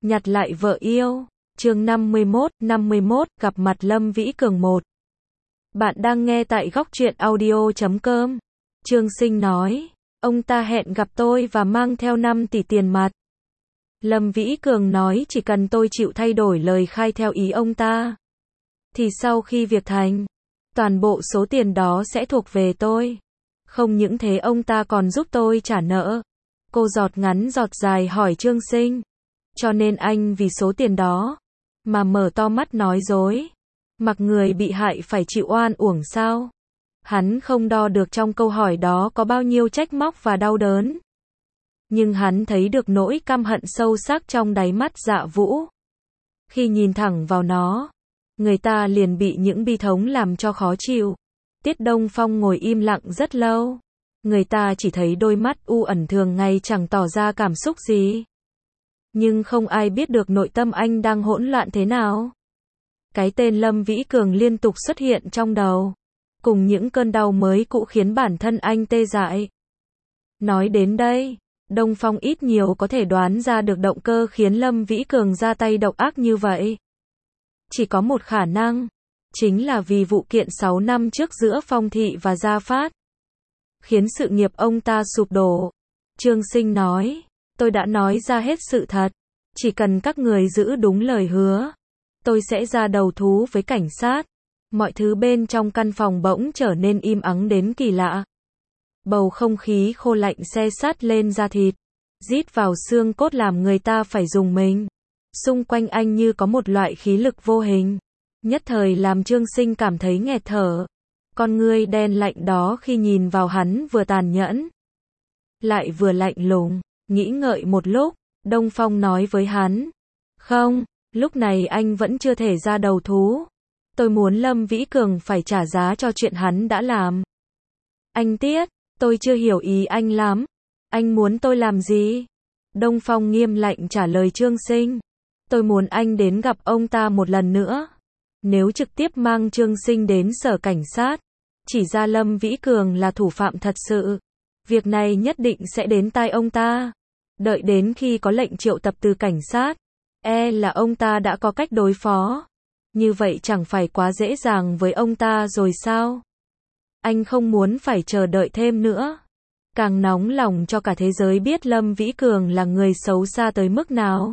Nhặt lại vợ yêu. Chương 51, gặp mặt Lâm Vĩ Cường 1. Bạn đang nghe tại Góc Truyện Audio.com. Trương Sinh nói, ông ta hẹn gặp tôi và mang theo 5 tỷ tiền mặt. Lâm Vĩ Cường nói chỉ cần tôi chịu thay đổi lời khai theo ý ông ta, thì sau khi việc thành, toàn bộ số tiền đó sẽ thuộc về tôi. Không những thế ông ta còn giúp tôi trả nợ. Cô giọt ngắn giọt dài hỏi Trương Sinh, cho nên anh vì số tiền đó mà mở to mắt nói dối, mặc người bị hại phải chịu oan uổng sao? Hắn không đo được trong câu hỏi đó có bao nhiêu trách móc và đau đớn, nhưng hắn thấy được nỗi căm hận sâu sắc trong đáy mắt Dạ Vũ. Khi nhìn thẳng vào nó, người ta liền bị những bi thống làm cho khó chịu. Tiết Đông Phong ngồi im lặng rất lâu. Người ta chỉ thấy đôi mắt u ẩn thường ngày chẳng tỏ ra cảm xúc gì. Nhưng không ai biết được nội tâm anh đang hỗn loạn thế nào. Cái tên Lâm Vĩ Cường liên tục xuất hiện trong đầu, cùng những cơn đau mới cũ khiến bản thân anh tê dại. Nói đến đây, Đông Phong ít nhiều có thể đoán ra được động cơ khiến Lâm Vĩ Cường ra tay độc ác như vậy. Chỉ có một khả năng, chính là vì vụ kiện 6 năm trước giữa Phong Thị và Gia Phát, khiến sự nghiệp ông ta sụp đổ. Trương Sinh nói, tôi đã nói ra hết sự thật, chỉ cần các người giữ đúng lời hứa, tôi sẽ ra đầu thú với cảnh sát. Mọi thứ bên trong căn phòng bỗng trở nên im ắng đến kỳ lạ. Bầu không khí khô lạnh se sát lên da thịt, rít vào xương cốt làm người ta phải rùng mình. Xung quanh anh như có một loại khí lực vô hình, nhất thời làm Trương Sinh cảm thấy nghẹt thở. Con ngươi đen lạnh đó khi nhìn vào hắn vừa tàn nhẫn, lại vừa lạnh lùng. Nghĩ ngợi một lúc, Đông Phong nói với hắn, không, lúc này anh vẫn chưa thể ra đầu thú. Tôi muốn Lâm Vĩ Cường phải trả giá cho chuyện hắn đã làm. Anh Tiết, tôi chưa hiểu ý anh lắm. Anh muốn tôi làm gì? Đông Phong nghiêm lạnh trả lời Trương Sinh. Tôi muốn anh đến gặp ông ta một lần nữa. Nếu trực tiếp mang Trương Sinh đến sở cảnh sát, chỉ ra Lâm Vĩ Cường là thủ phạm thật sự, việc này nhất định sẽ đến tai ông ta. Đợi đến khi có lệnh triệu tập từ cảnh sát, là ông ta đã có cách đối phó. Như vậy chẳng phải quá dễ dàng với ông ta rồi sao? Anh không muốn phải chờ đợi thêm nữa. Càng nóng lòng cho cả thế giới biết Lâm Vĩ Cường là người xấu xa tới mức nào.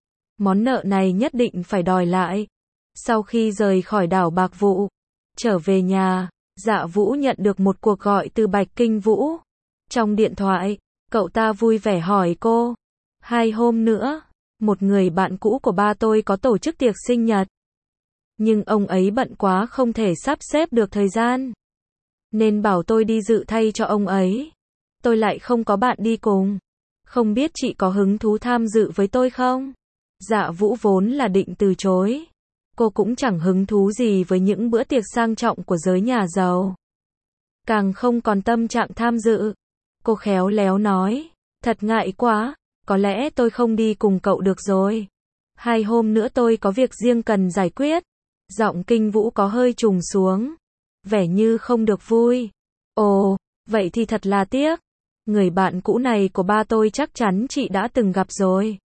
Món nợ này nhất định phải đòi lại. Sau khi rời khỏi đảo Bạc Vụ, trở về nhà, Dạ Vũ nhận được một cuộc gọi từ Bạch Kinh Vũ. Trong điện thoại, cậu ta vui vẻ hỏi cô, 2 hôm nữa, một người bạn cũ của ba tôi có tổ chức tiệc sinh nhật. Nhưng ông ấy bận quá không thể sắp xếp được thời gian, nên bảo tôi đi dự thay cho ông ấy. Tôi lại không có bạn đi cùng. Không biết chị có hứng thú tham dự với tôi không? Dạ Vũ vốn là định từ chối. Cô cũng chẳng hứng thú gì với những bữa tiệc sang trọng của giới nhà giàu, càng không còn tâm trạng tham dự. Cô khéo léo nói, thật ngại quá, có lẽ tôi không đi cùng cậu được rồi. 2 hôm nữa tôi có việc riêng cần giải quyết. Giọng Kinh Vũ có hơi trùng xuống, vẻ như không được vui. Ồ, vậy thì thật là tiếc. Người bạn cũ này của ba tôi chắc chắn chị đã từng gặp rồi.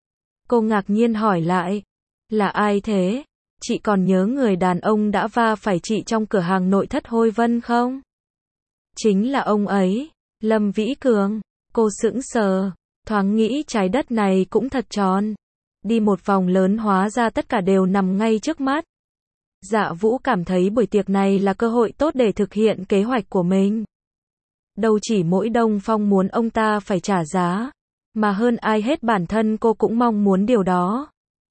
Cô ngạc nhiên hỏi lại, là ai thế? Chị còn nhớ người đàn ông đã va phải chị trong cửa hàng nội thất Hôi Vân không? Chính là ông ấy, Lâm Vĩ Cường. Cô sững sờ, thoáng nghĩ trái đất này cũng thật tròn. Đi một vòng lớn hóa ra tất cả đều nằm ngay trước mắt. Dạ Vũ cảm thấy buổi tiệc này là cơ hội tốt để thực hiện kế hoạch của mình. Đâu chỉ mỗi Đông Phong muốn ông ta phải trả giá, mà hơn ai hết bản thân cô cũng mong muốn điều đó.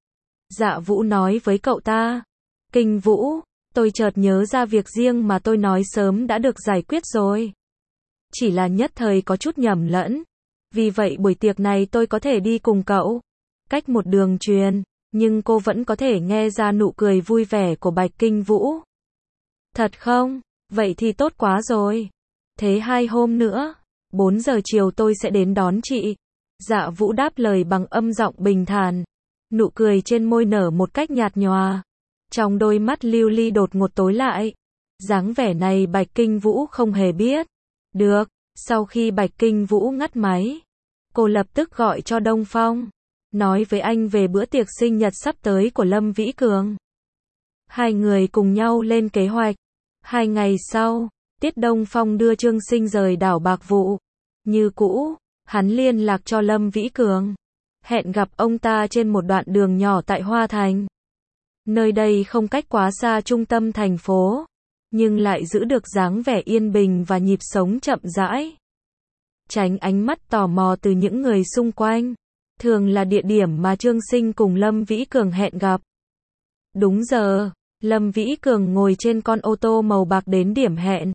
Dạ Vũ nói với cậu ta, Kinh Vũ, tôi chợt nhớ ra việc riêng mà tôi nói sớm đã được giải quyết rồi. Chỉ là nhất thời có chút nhầm lẫn. Vì vậy buổi tiệc này tôi có thể đi cùng cậu. Cách một đường truyền, nhưng cô vẫn có thể nghe ra nụ cười vui vẻ của Bạch Kinh Vũ. Thật không? Vậy thì tốt quá rồi. Thế 2 hôm nữa, 4 giờ chiều tôi sẽ đến đón chị. Dạ Vũ đáp lời bằng âm giọng bình thản. Nụ cười trên môi nở một cách nhạt nhòa. Trong đôi mắt lưu ly đột ngột tối lại. Dáng vẻ này Bạch Kinh Vũ không hề biết. Được, sau khi Bạch Kinh Vũ ngắt máy, cô lập tức gọi cho Đông Phong. nói với anh về bữa tiệc sinh nhật sắp tới của Lâm Vĩ Cường. Hai người cùng nhau lên kế hoạch. 2 ngày sau, Tiết Đông Phong đưa Trương Sinh rời đảo Bạc Vụ. Như cũ, hắn liên lạc cho Lâm Vĩ Cường. Hẹn gặp ông ta trên một đoạn đường nhỏ tại Hoa Thành. Nơi đây không cách quá xa trung tâm thành phố, nhưng lại giữ được dáng vẻ yên bình và nhịp sống chậm rãi. Tránh ánh mắt tò mò từ những người xung quanh. Thường là địa điểm mà Trương Sinh cùng Lâm Vĩ Cường hẹn gặp. Đúng giờ, Lâm Vĩ Cường ngồi trên con ô tô màu bạc đến điểm hẹn.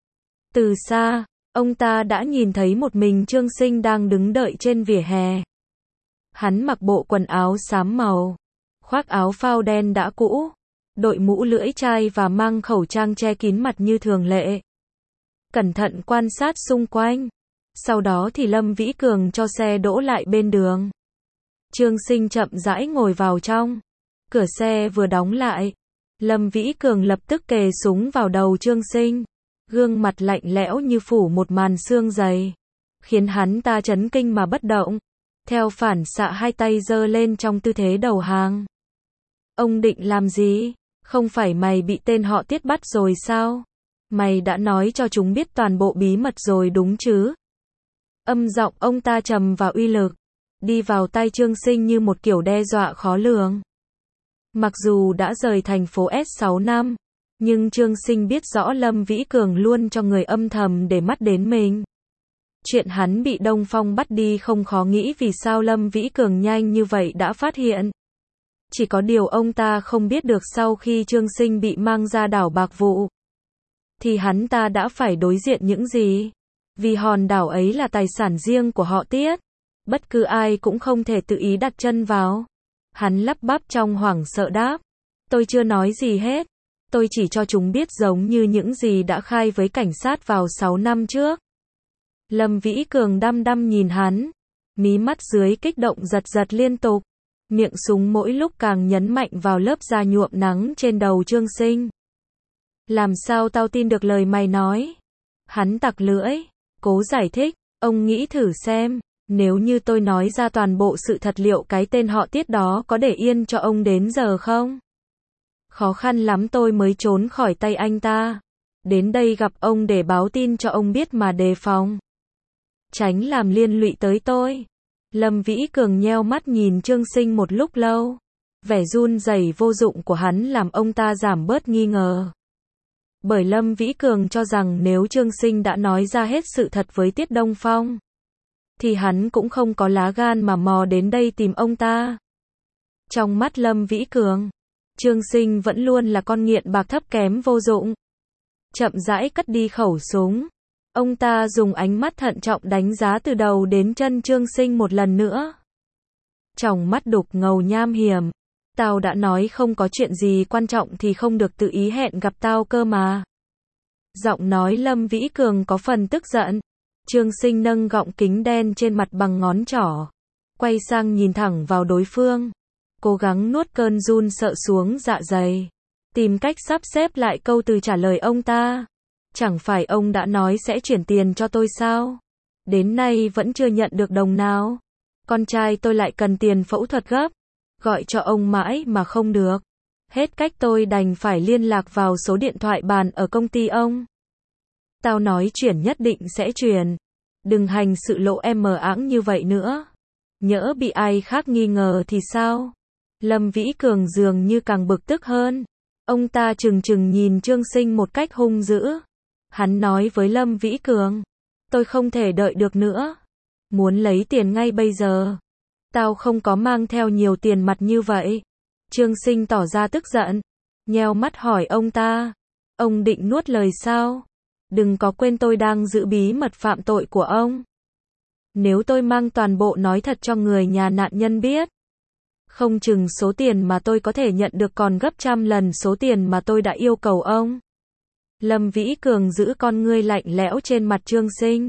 Từ xa, ông ta đã nhìn thấy một mình Trương Sinh đang đứng đợi trên vỉa hè. Hắn mặc bộ quần áo xám màu, khoác áo phao đen đã cũ, đội mũ lưỡi chai và mang khẩu trang che kín mặt như thường lệ. Cẩn thận quan sát xung quanh. Sau đó thì Lâm Vĩ Cường cho xe đỗ lại bên đường. Trương Sinh chậm rãi ngồi vào trong. Cửa xe vừa đóng lại, Lâm Vĩ Cường lập tức kề súng vào đầu Trương Sinh. Gương mặt lạnh lẽo như phủ một màn sương dày, khiến hắn ta chấn kinh mà bất động. Theo phản xạ hai tay giơ lên trong tư thế đầu hàng. Ông định làm gì? Không phải mày bị tên họ Tiết bắt rồi sao? Mày đã nói cho chúng biết toàn bộ bí mật rồi đúng chứ? Âm giọng ông ta trầm và uy lực, đi vào tai Trương Sinh như một kiểu đe dọa khó lường. Mặc dù đã rời thành phố S6 năm, nhưng Trương Sinh biết rõ Lâm Vĩ Cường luôn cho người âm thầm để mắt đến mình. Chuyện hắn bị Đông Phong bắt đi không khó nghĩ vì sao Lâm Vĩ Cường nhanh như vậy đã phát hiện. Chỉ có điều ông ta không biết được sau khi Trương Sinh bị mang ra đảo Bạc Vụ, thì hắn ta đã phải đối diện những gì. Vì hòn đảo ấy là tài sản riêng của họ Tiết. Bất cứ ai cũng không thể tự ý đặt chân vào. Hắn lắp bắp trong hoảng sợ đáp. Tôi chưa nói gì hết. Tôi chỉ cho chúng biết giống như những gì đã khai với cảnh sát vào 6 năm trước. Lâm Vĩ Cường đăm đăm nhìn hắn. Mí mắt dưới kích động giật giật liên tục. Miệng súng mỗi lúc càng nhấn mạnh vào lớp da nhuộm nắng trên đầu Trương Sinh. Làm sao tao tin được lời mày nói? Hắn tặc lưỡi, cố giải thích. Ông nghĩ thử xem, nếu như tôi nói ra toàn bộ sự thật liệu cái tên họ Tiết đó có để yên cho ông đến giờ không? Khó khăn lắm tôi mới trốn khỏi tay anh ta. Đến đây gặp ông để báo tin cho ông biết mà đề phòng. Tránh làm liên lụy tới tôi. Lâm Vĩ Cường nheo mắt nhìn Trương Sinh một lúc lâu. Vẻ run rẩy vô dụng của hắn làm ông ta giảm bớt nghi ngờ. Bởi Lâm Vĩ Cường cho rằng nếu Trương Sinh đã nói ra hết sự thật với Tiết Đông Phong, thì hắn cũng không có lá gan mà mò đến đây tìm ông ta. Trong mắt Lâm Vĩ Cường, Trương Sinh vẫn luôn là con nghiện bạc thấp kém vô dụng. Chậm rãi cất đi khẩu súng. Ông ta dùng ánh mắt thận trọng đánh giá từ đầu đến chân Trương Sinh một lần nữa. Trong mắt đục ngầu nham hiểm. Tao đã nói không có chuyện gì quan trọng thì không được tự ý hẹn gặp tao cơ mà. Giọng nói Lâm Vĩ Cường có phần tức giận. Trương Sinh nâng gọng kính đen trên mặt bằng ngón trỏ. Quay sang nhìn thẳng vào đối phương. Cố gắng nuốt cơn run sợ xuống dạ dày. Tìm cách sắp xếp lại câu từ trả lời ông ta. Chẳng phải ông đã nói sẽ chuyển tiền cho tôi sao? Đến nay vẫn chưa nhận được đồng nào. Con trai tôi lại cần tiền phẫu thuật gấp. Gọi cho ông mãi mà không được. Hết cách tôi đành phải liên lạc vào số điện thoại bàn ở công ty ông. Tao nói chuyển nhất định sẽ chuyển. Đừng hành sự lộ em mờ ẵng như vậy nữa. Nhỡ bị ai khác nghi ngờ thì sao? Lâm Vĩ Cường dường như càng bực tức hơn. Ông ta trừng trừng nhìn Trương Sinh một cách hung dữ. Hắn nói với Lâm Vĩ Cường. Tôi không thể đợi được nữa. Muốn lấy tiền ngay bây giờ. Tao không có mang theo nhiều tiền mặt như vậy. Trương Sinh tỏ ra tức giận. Nheo mắt hỏi ông ta. Ông định nuốt lời sao? Đừng có quên tôi đang giữ bí mật phạm tội của ông. Nếu tôi mang toàn bộ nói thật cho người nhà nạn nhân biết, không chừng số tiền mà tôi có thể nhận được còn gấp trăm lần số tiền mà tôi đã yêu cầu ông. Lâm Vĩ Cường giữ con ngươi lạnh lẽo trên mặt Trương Sinh.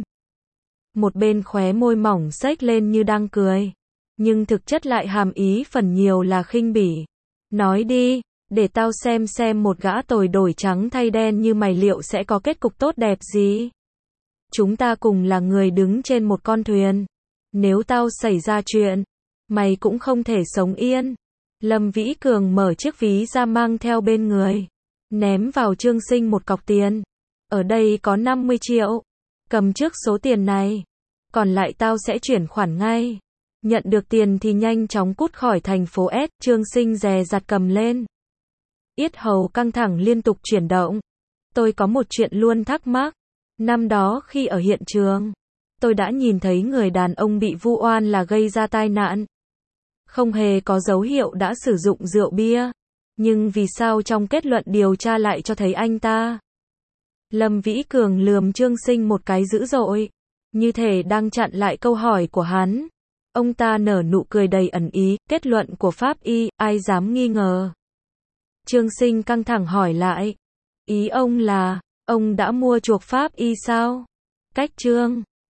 Một bên khóe môi mỏng xếch lên như đang cười. Nhưng thực chất lại hàm ý phần nhiều là khinh bỉ. Nói đi, để tao xem một gã tồi đổi trắng thay đen như mày liệu sẽ có kết cục tốt đẹp gì. Chúng ta cùng là người đứng trên một con thuyền. Nếu tao xảy ra chuyện, Mày cũng không thể sống yên. Lâm Vĩ Cường mở chiếc ví ra mang theo bên người. Ném vào Trương Sinh một cọc tiền. Ở đây có 50 triệu. Cầm trước số tiền này. Còn lại tao sẽ chuyển khoản ngay. Nhận được tiền thì nhanh chóng cút khỏi thành phố S. Trương Sinh dè dặt cầm lên. Yết hầu căng thẳng liên tục chuyển động. Tôi có một chuyện luôn thắc mắc. Năm đó khi ở hiện trường, tôi đã nhìn thấy người đàn ông bị vu oan là gây ra tai nạn. Không hề có dấu hiệu đã sử dụng rượu bia. Nhưng vì sao trong kết luận điều tra lại cho thấy anh ta? Lâm Vĩ Cường lườm Trương Sinh một cái dữ dội. Như thể đang chặn lại câu hỏi của hắn. Ông ta nở nụ cười đầy ẩn ý, kết luận của pháp y, ai dám nghi ngờ. Trương Sinh căng thẳng hỏi lại. Ý ông là, ông đã mua chuộc pháp y sao? Cách Trương